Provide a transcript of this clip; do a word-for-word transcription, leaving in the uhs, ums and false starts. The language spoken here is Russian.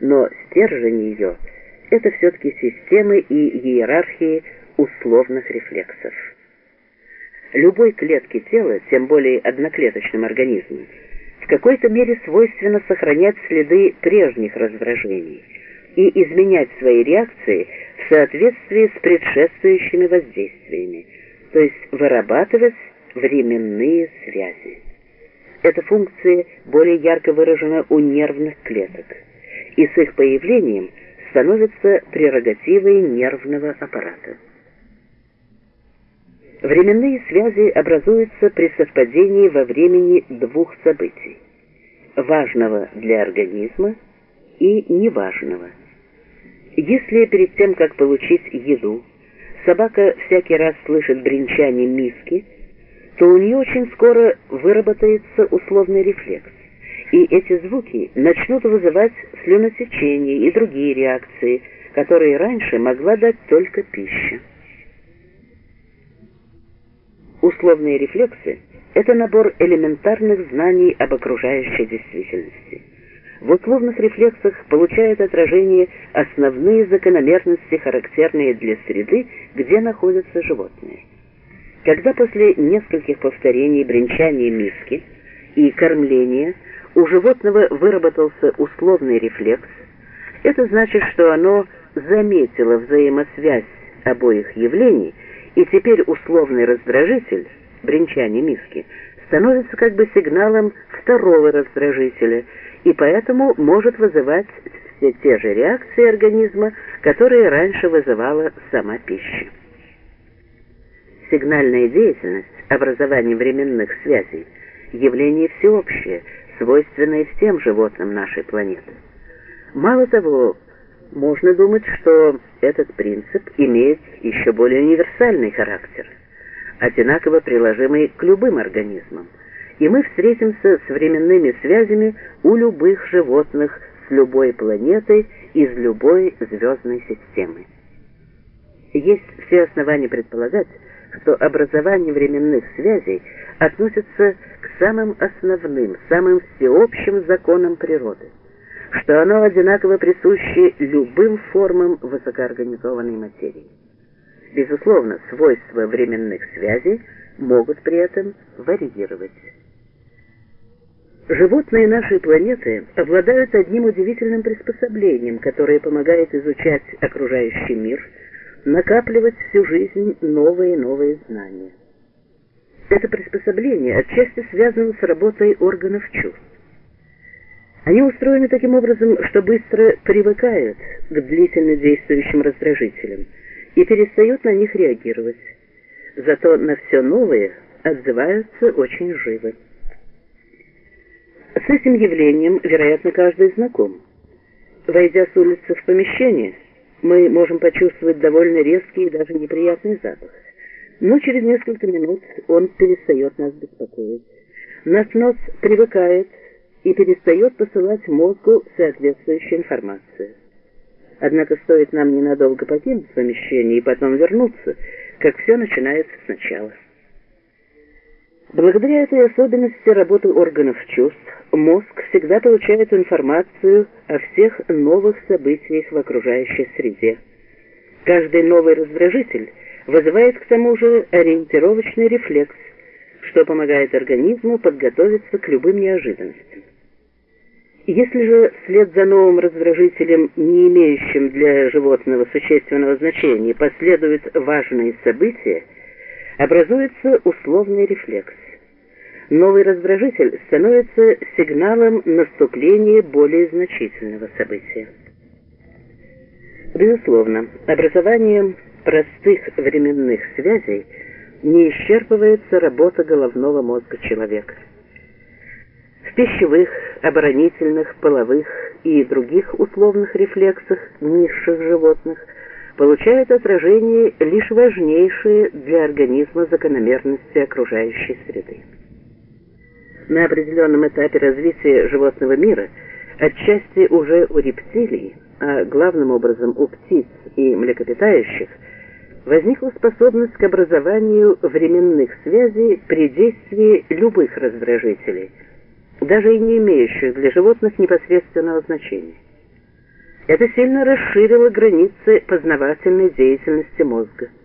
но стержень ее – это все-таки системы и иерархии условных рефлексов. Любой клетке тела, тем более одноклеточным организмам, в какой-то мере свойственно сохранять следы прежних раздражений и изменять свои реакции в соответствии с предшествующими воздействиями, то есть вырабатывать временные связи. Эта функция более ярко выражена у нервных клеток, и с их появлением становится прерогативой нервного аппарата. Временные связи образуются при совпадении во времени двух событий – важного для организма и неважного. Если перед тем, как получить еду, собака всякий раз слышит бренчание миски, то у нее очень скоро выработается условный рефлекс, и эти звуки начнут вызывать слюнотечение и другие реакции, которые раньше могла дать только пища. Условные рефлексы – это набор элементарных знаний об окружающей действительности. В условных рефлексах получают отражение основные закономерности, характерные для среды, где находятся животные. Когда после нескольких повторений бренчания миски и кормления у животного выработался условный рефлекс, это значит, что оно заметило взаимосвязь обоих явлений, и теперь условный раздражитель, бренчание миски, становится как бы сигналом второго раздражителя, и поэтому может вызывать все те же реакции организма, которые раньше вызывала сама пища. Сигнальная деятельность, образование временных связей, явление всеобщее, свойственное всем животным нашей планеты. Мало того, можно думать, что этот принцип имеет еще более универсальный характер, одинаково приложимый к любым организмам, и мы встретимся с временными связями у любых животных с любой планеты из любой звездной системы. Есть все основания предполагать, что образование временных связей относится к самым основным, самым всеобщим законам природы, что оно одинаково присуще любым формам высокоорганизованной материи. Безусловно, свойства временных связей могут при этом варьировать. Животные нашей планеты обладают одним удивительным приспособлением, которое помогает изучать окружающий мир, накапливать всю жизнь новые и новые знания. Это приспособление отчасти связано с работой органов чувств. Они устроены таким образом, что быстро привыкают к длительно действующим раздражителям и перестают на них реагировать. Зато на все новое отзываются очень живо. С этим явлением, вероятно, каждый знаком. Войдя с улицы в помещение, мы можем почувствовать довольно резкий и даже неприятный запах, но через несколько минут он перестает нас беспокоить. Наш нос привыкает и перестает посылать мозгу соответствующую информацию. Однако стоит нам ненадолго покинуть помещение и потом вернуться, как все начинается сначала. Благодаря этой особенности работы органов чувств, мозг всегда получает информацию о всех новых событиях в окружающей среде. Каждый новый раздражитель вызывает к тому же ориентировочный рефлекс, что помогает организму подготовиться к любым неожиданностям. Если же вслед за новым раздражителем, не имеющим для животного существенного значения, последуют важные события, образуется условный рефлекс. Новый раздражитель становится сигналом наступления более значительного события. Безусловно, образованием простых временных связей не исчерпывается работа головного мозга человека. В пищевых, оборонительных, половых и других условных рефлексах низших животных получают отражение лишь важнейшие для организма закономерности окружающей среды. На определенном этапе развития животного мира, отчасти уже у рептилий, а главным образом у птиц и млекопитающих, возникла способность к образованию временных связей при действии любых раздражителей, даже и не имеющих для животных непосредственного значения. Это сильно расширило границы познавательной деятельности мозга.